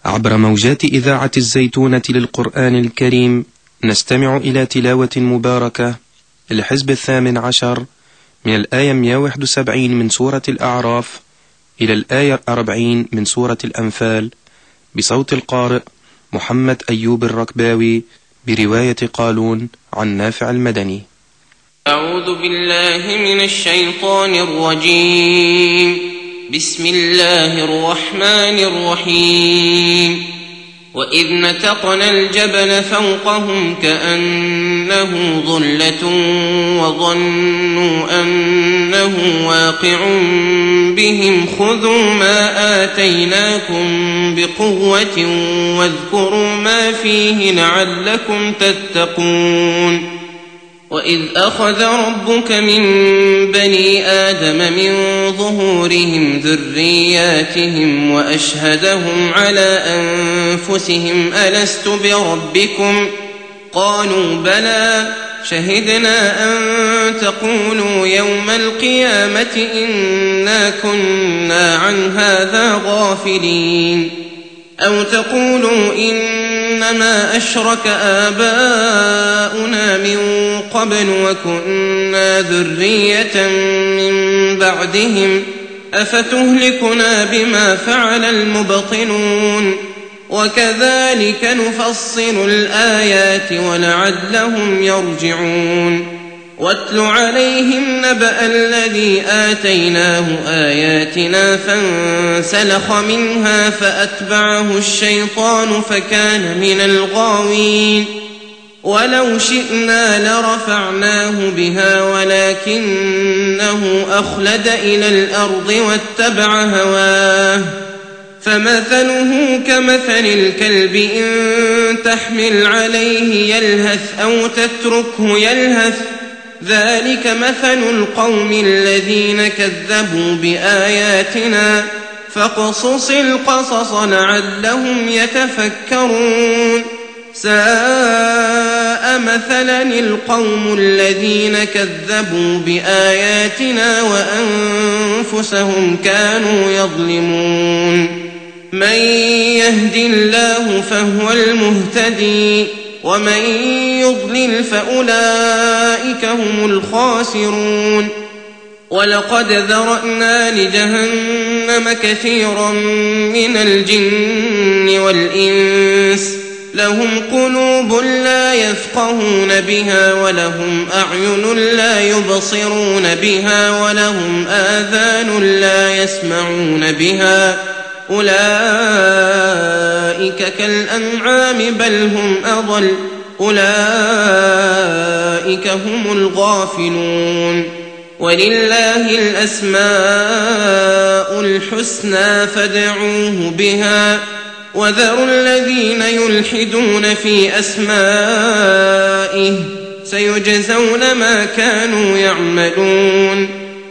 عبر موجات إذاعة الزيتونة للقرآن الكريم نستمع إلى تلاوة مباركة لحزب 18 من الآية 171 من سورة الأعراف إلى الآية 40 من سورة الأنفال بصوت القارئ محمد أيوب الركباوي برواية قالون عن نافع المدني. أعوذ بالله من الشيطان الرجيم. بسم الله الرحمن الرحيم. وإذ نتقنا الجبل فوقهم كأنه ظلة وظنوا أنه واقع بهم خذوا ما آتيناكم بقوة واذكروا ما فيه لعلكم تتقون. وإذ أخذ ربك من بني آدم من ظهورهم ذرياتهم وأشهدهم على أنفسهم ألست بربكم قالوا بلى شهدنا أن تقولوا يوم القيامة إنا كنا عن هذا غافلين أو تقولوا إنما أشرك آباؤنا من قبل وكنا ذرية من بعدهم أفتهلكنا بما فعل المبطلون وكذلك نفصل الآيات ولعلهم يرجعون. واتل عليهم نبأ الذي آتيناه آياتنا فانسلخ منها فأتبعه الشيطان فكان من الغاوين ولو شئنا لرفعناه بها ولكنه أخلد إلى الأرض واتبع هواه فمثله كمثل الكلب إن تحمل عليه يلهث أو تتركه يلهث ذلك مثل القوم الذين كذبوا بآياتنا فاقصص القصص لعلهم يتفكرون. ساء مثلا القوم الذين كذبوا بآياتنا وأنفسهم كانوا يظلمون. من يهد الله فهو المهتدي ومن يضلل فأولئك هم الخاسرون. ولقد ذرأنا لجهنم كثيرا من الجن والإنس لهم قلوب لا يفقهون بها ولهم أعين لا يبصرون بها ولهم آذان لا يسمعون بها أولئك كالأنعام بل هم أضل أولئك هم الغافلون. ولله الأسماء الحسنى فادعوه بها وذروا الذين يلحدون في أسمائه سيجزون ما كانوا يعملون.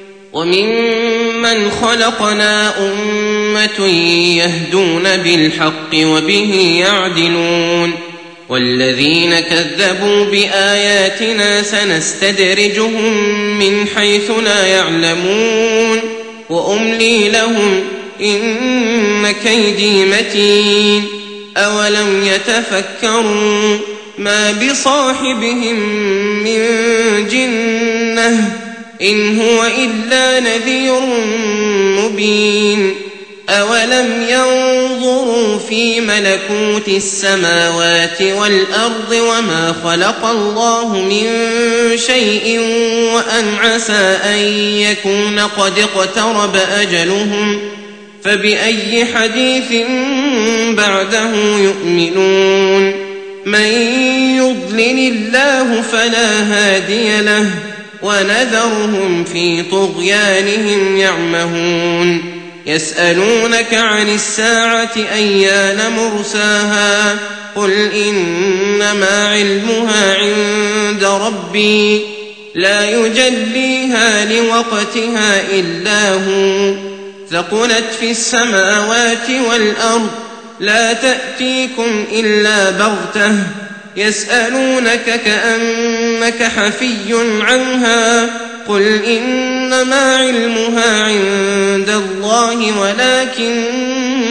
وممن خلقنا أمة يهدون بالحق وبه يعدلون. والذين كذبوا بآياتنا سنستدرجهم من حيث لا يعلمون وأملي لهم إن كيدي متين. أولم يتفكروا ما بصاحبهم من جنة إن هو إلا نذير مبين. أولم ينظروا في ملكوت السماوات والأرض وما خلق الله من شيء وأن عسى أن يكون قد اقترب أجلهم فبأي حديث بعده يؤمنون. من يضلل الله فلا هادي له ونذرهم في طغيانهم يعمهون. يسألونك عن الساعة أيان مرساها قل إنما علمها عند ربي لا يجليها لوقتها إلا هو ثقلت في السماوات والأرض لا تأتيكم إلا بغتة يسألونك كأنك حفي عنها قل إنما علمها عند الله ولكن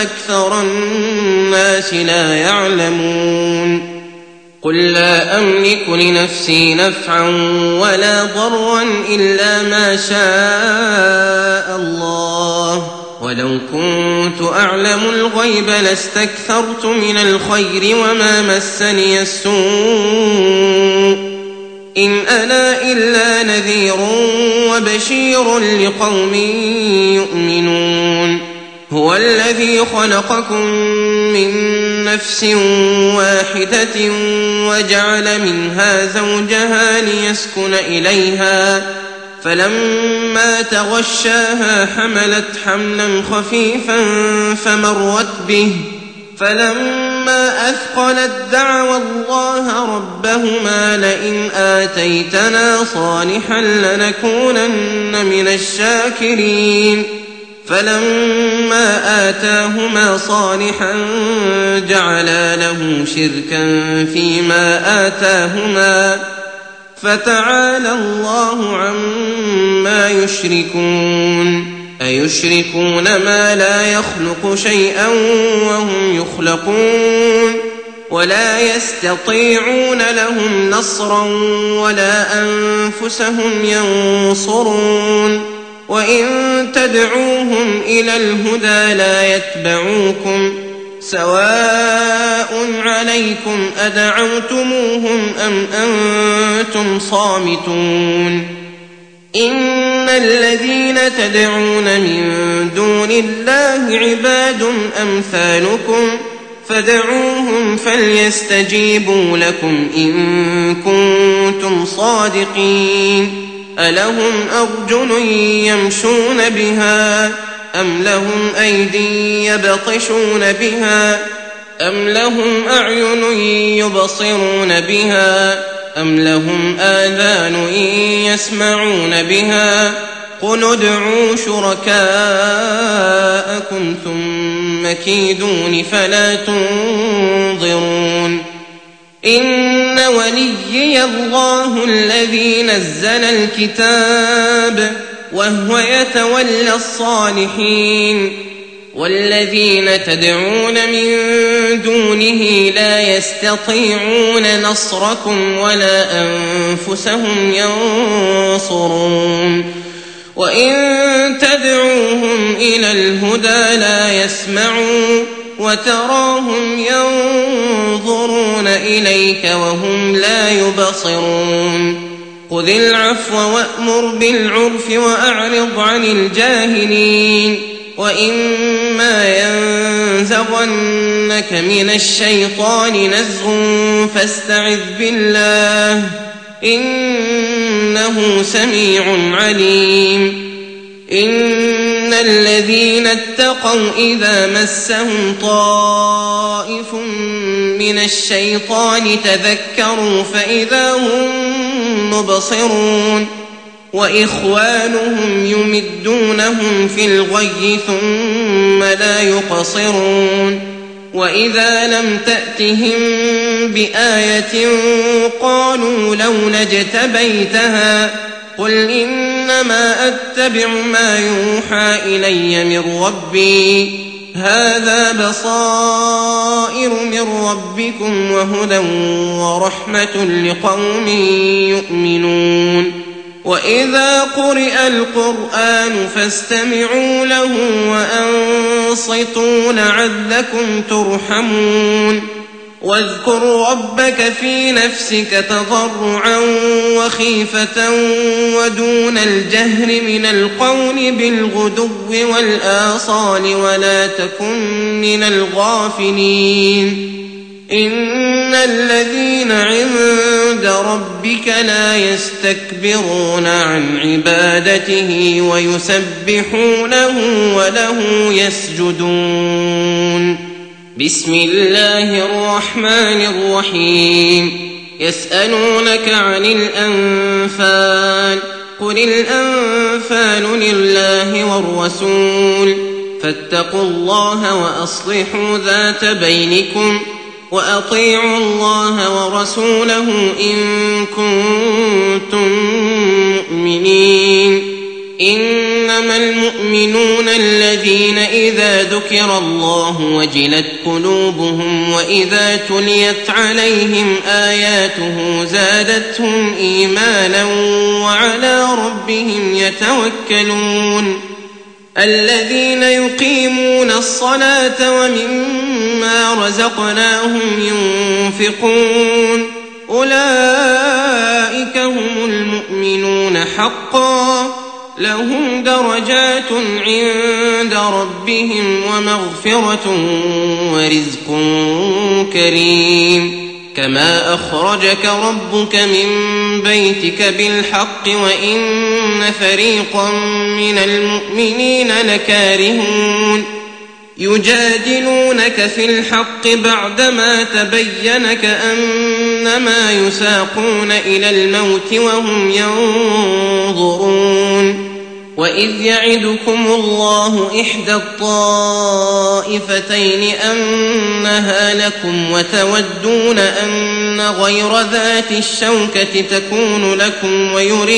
أكثر الناس لا يعلمون قل لا أملك لنفسي نفعا ولا ضرا إلا ما شاء الله ولو كنت أعلم الغيب لاستكثرت من الخير وما مسني السوء إن أنا إلا نذير وبشير لقوم يؤمنون هو الذي خلقكم من نفس واحدة وجعل منها زوجها ليسكن إليها فلما تغشاها حملت حملا خفيفا فمرت به فلما أثقلت دعوا الله ربهما لئن آتيتنا صالحا لنكونن من الشاكرين فلما آتاهما صالحا جعلا له شركا فيما آتاهما فتعالى الله عما يشركون أيشركون ما لا يخلق شيئا وهم يخلقون ولا يستطيعون لهم نصرا ولا أنفسهم ينصرون وإن تدعوهم إلى الهدى لا يتبعوكم سواء عليكم أدعوتموهم أم أنتم صامتون إن الذين تدعون من دون الله عباد أمثالكم فدعوهم فليستجيبوا لكم إن كنتم صادقين ألهم أرجل يمشون بها أم لهم أيدي يبطشون بها أم لهم أعين يبصرون بها أم لهم آذان يسمعون بها قل ادعوا شركاءكم ثم كيدون فلا تنظرون إن وليي الله الذي نزل الكتاب وهو يتولى الصالحين والذين تدعون من دونه لا يستطيعون نصركم ولا أنفسهم ينصرون وإن تدعوهم إلى الهدى لا يسمعون وتراهم ينظرون إليك وهم لا يبصرون خذ العفو وأمر بالعرف وأعرض عن الجاهلين وإما ينزغنك من الشيطان نزغ فاستعذ بالله إنه سميع عليم إن الذين اتقوا إذا مسهم طائف من الشيطان تذكروا فإذا هم مبصرون وإخوانهم يمدونهم في الغي ثم لا يقصرون وإذا لم تأتهم بآية قالوا لولا اجتبيتها قل إنما أتبع ما يوحى إلي من ربي هذا بصائر من ربكم وهدى ورحمة لقوم يؤمنون وإذا قرئ القرآن فاستمعوا له وأنصتوا لعلكم ترحمون واذكر ربك في نفسك تضرعا وخيفة ودون الجهر من القول بالغدو والآصال ولا تكن من الغافلين إن الذين عند ربك لا يستكبرون عن عبادته ويسبحونه وله يسجدون بسم الله الرحمن الرحيم يسألونك عن الأنفال قل الأنفال لله والرسول فاتقوا الله وأصلحوا ذات بينكم وأطيعوا الله ورسوله إن كنتم مؤمنين إنما المؤمنون الذين إذا ذكر الله وجلت قلوبهم وإذا تليت عليهم آياته زادتهم إيمانا وعلى ربهم يتوكلون الذين يقيمون الصلاة ومما رزقناهم ينفقون أولئك هم المؤمنون حقا لهم درجات عند ربهم ومغفرة ورزق كريم كما أخرجك ربك من بيتك بالحق وإن فريقا من المؤمنين لكارهون يجادلونك في الحق بعدما تبين كأنما يساقون إلى الموت وهم ينظرون وإذ يعدكم الله إحدى الطائفتين أنها لكم وتودون أن غير ذات الشوكة تكون لكم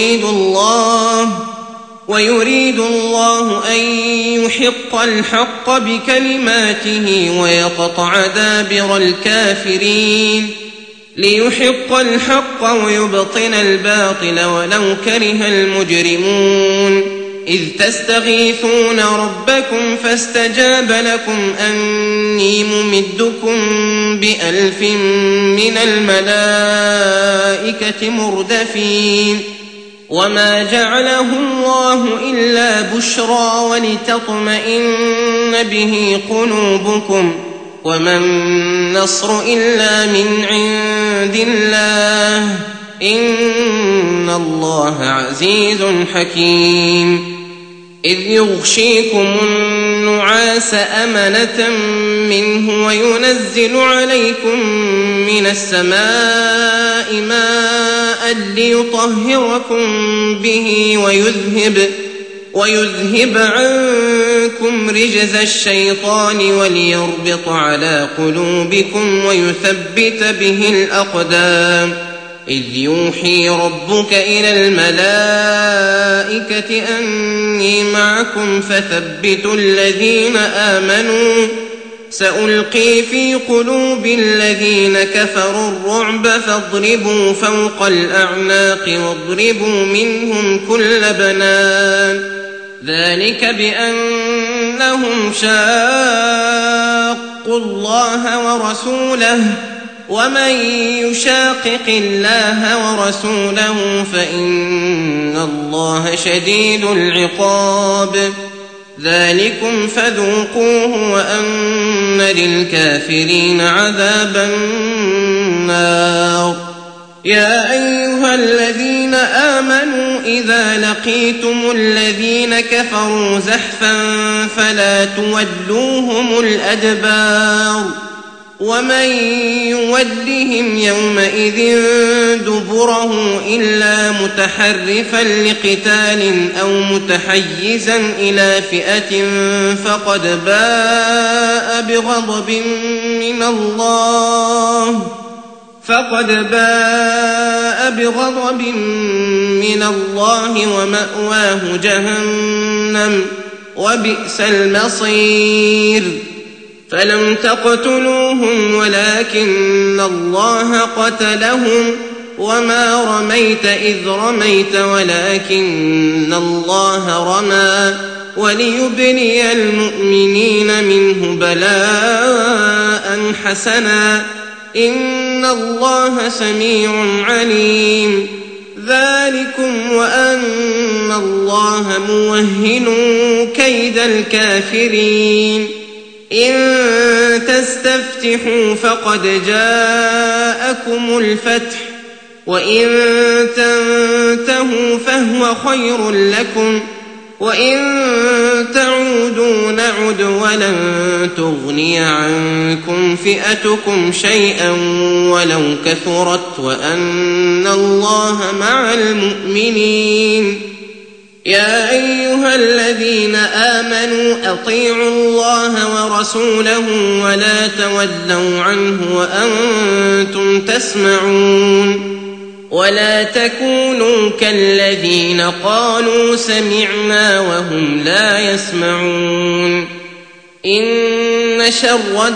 ويريد الله أن يحق الحق بكلماته ويقطع دابر الكافرين ليحق الحق ويبطل الباطل ولو كره المجرمون إذ تستغيثون ربكم فاستجاب لكم أني ممدكم ب1000 من الملائكة مردفين وما جعله الله إلا بشرى ولتطمئن به قلوبكم وما النصر إلا من عند الله إن الله عزيز حكيم إذ يغشيكم النعاس أمنة منه وينزل عليكم من السماء ماء ليطهركم به ويذهب عنكم رجز الشيطان وليربط على قلوبكم ويثبت به الأقدام إذ يوحي ربك إلى الملائكة أني معكم فثبتوا الذين آمنوا سألقي في قلوب الذين كفروا الرعب فاضربوا فوق الأعناق واضربوا منهم كل بنان ذلك بأنهم شاقوا الله ورسوله ومن يشاقق الله ورسوله فإن الله شديد العقاب ذلكم فذوقوه وأن للكافرين عذاب النار يا أيها الذين آمنوا إذا لقيتم الذين كفروا زحفا فلا تولوهم الأدبار ومن يولهم يومئذ دبره إلا متحرفا لقتال أو متحيزا إلى فئة فقد باء بغضب من الله ومأواه جهنم وبئس المصير فلم تقتلوهم ولكن الله قتلهم وما رميت إذ رميت ولكن الله رمى وليبلي المؤمنين منه بلاء حسنا إن الله سميع عليم ذلكم وأن الله موهن كيد الكافرين إن تستفتحوا فقد جاءكم الفتح وإن تنتهوا فهو خير لكم وإن تعودوا نعد ولن تغني عنكم فئتكم شيئا ولو كثرت وأن الله مع المؤمنين يا أيها الذين آمنوا أطيعوا الله ورسوله ولا تولوا عنه وأنتم تسمعون ولا تكونوا كالذين قالوا سمعنا وهم لا يسمعون إن شر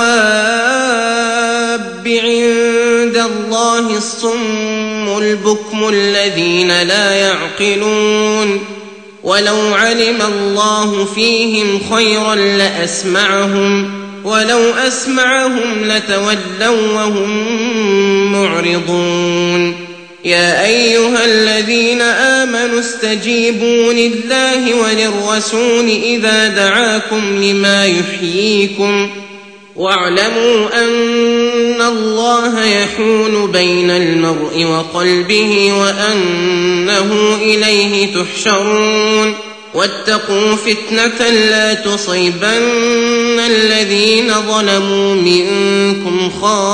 الدواب عند الله الصم البكم الذين لا يعقلون ولو علم الله فيهم خيرا لأسمعهم ولو أسمعهم لتولوا وهم معرضون يا أيها الذين آمنوا استجيبوا لله وللرسول إذا دعاكم لما يحييكم واعلموا أن الله يحول بين المرء وقلبه وأنه إليه تحشرون واتقوا فتنة لا تصيبن الذين ظلموا منكم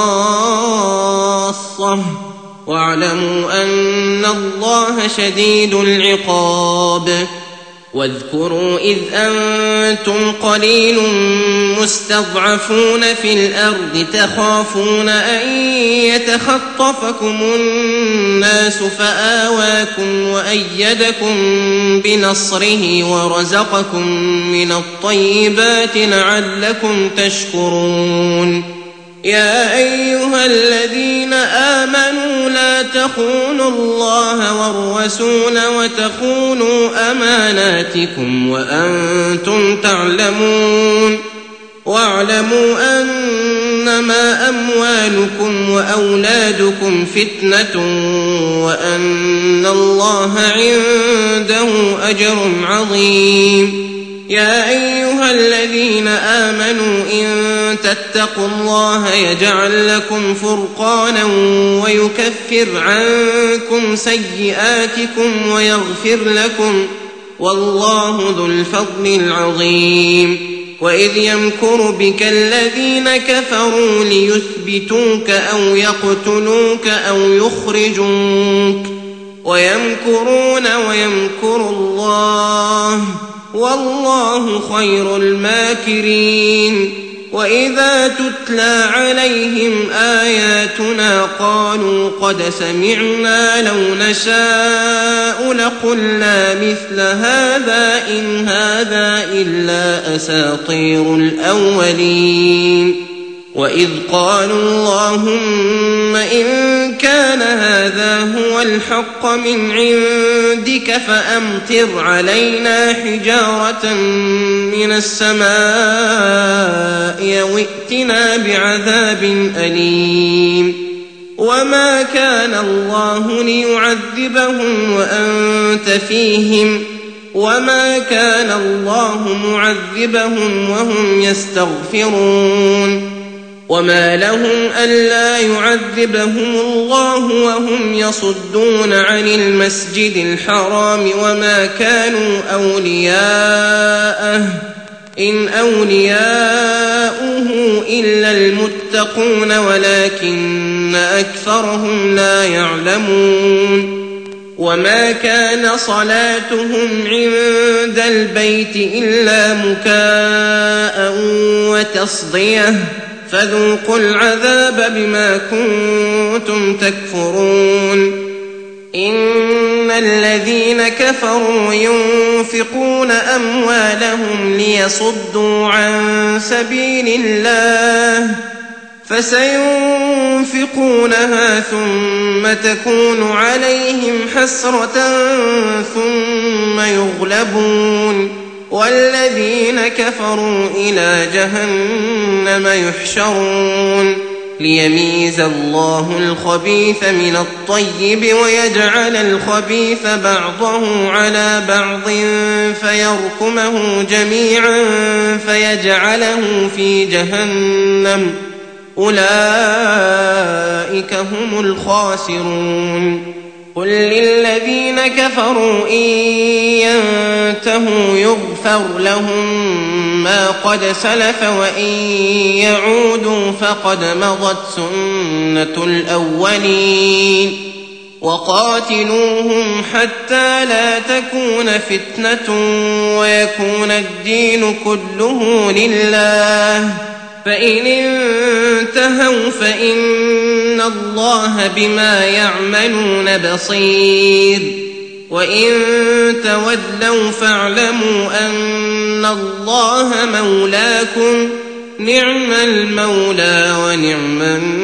خاصة واعلموا أن الله شديد العقاب واذكروا إذ أنتم قليل مستضعفون في الأرض تخافون أن يتخطفكم الناس فآواكم وأيدكم بنصره ورزقكم من الطيبات لعلكم تشكرون يا أيها الذين آمنوا لا تخونوا الله والرسول وتخونوا أماناتكم وأنتم تعلمون واعلموا أنما أموالكم وأولادكم فتنة وأن الله عنده أجر عظيم يا أيها الذين آمنوا إن تتقوا الله يجعل لكم فرقانا ويكفر عنكم سيئاتكم ويغفر لكم والله ذو الفضل العظيم وإذ يمكر بك الذين كفروا ليثبتوك أو يقتلوك أو يخرجوك ويمكرون ويمكر الله والله خير الماكرين وإذا تتلى عليهم آياتنا قالوا قد سمعنا لو نشاء لقلنا مثل هذا إن هذا إلا أساطير الأولين وإذ قالوا اللهم إن كان هذا هو الحق من عندك فأمطر علينا حجارة من السماء أو ائتنا بعذاب أليم وما كان الله ليعذبهم وأنت فيهم وما كان الله معذبهم وهم يستغفرون وما لهم ألا يعذبهم الله وهم يصدون عن المسجد الحرام وما كانوا أولياءه إن أولياؤه إلا المتقون ولكن أكثرهم لا يعلمون وما كان صلاتهم عند البيت إلا مكاء وتصدية فذوقوا العذاب بما كنتم تكفرون إن الذين كفروا ينفقون أموالهم ليصدوا عن سبيل الله فسينفقونها ثم تكون عليهم حسرة ثم يغلبون والذين كفروا إلى جهنم يحشرون ليميز الله الخبيث من الطيب ويجعل الخبيث بعضه على بعض فيركمه جميعا فيجعله في جهنم أولئك هم الخاسرون قل للذين كفروا إن ينتهوا يغفر لهم ما قد سلف وإن يعودوا فقد مضت سنة الأولين وقاتلوهم حتى لا تكون فتنة ويكون الدين كله لله فإن انتهوا فإن الله بما يعملون بصير وإن تولوا فاعلموا أن الله مولاكم نعم المولى ونعم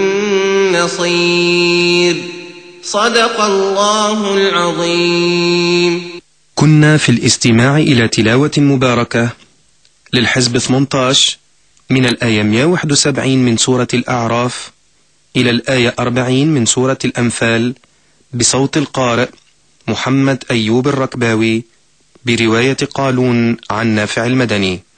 النصير صدق الله العظيم. كنا في الاستماع إلى تلاوة مباركة للحزب 18 من الآية 171 من سورة الأعراف إلى الآية 40 من سورة الأنفال بصوت القارئ محمد أيوب الركباوي برواية قالون عن نافع المدني.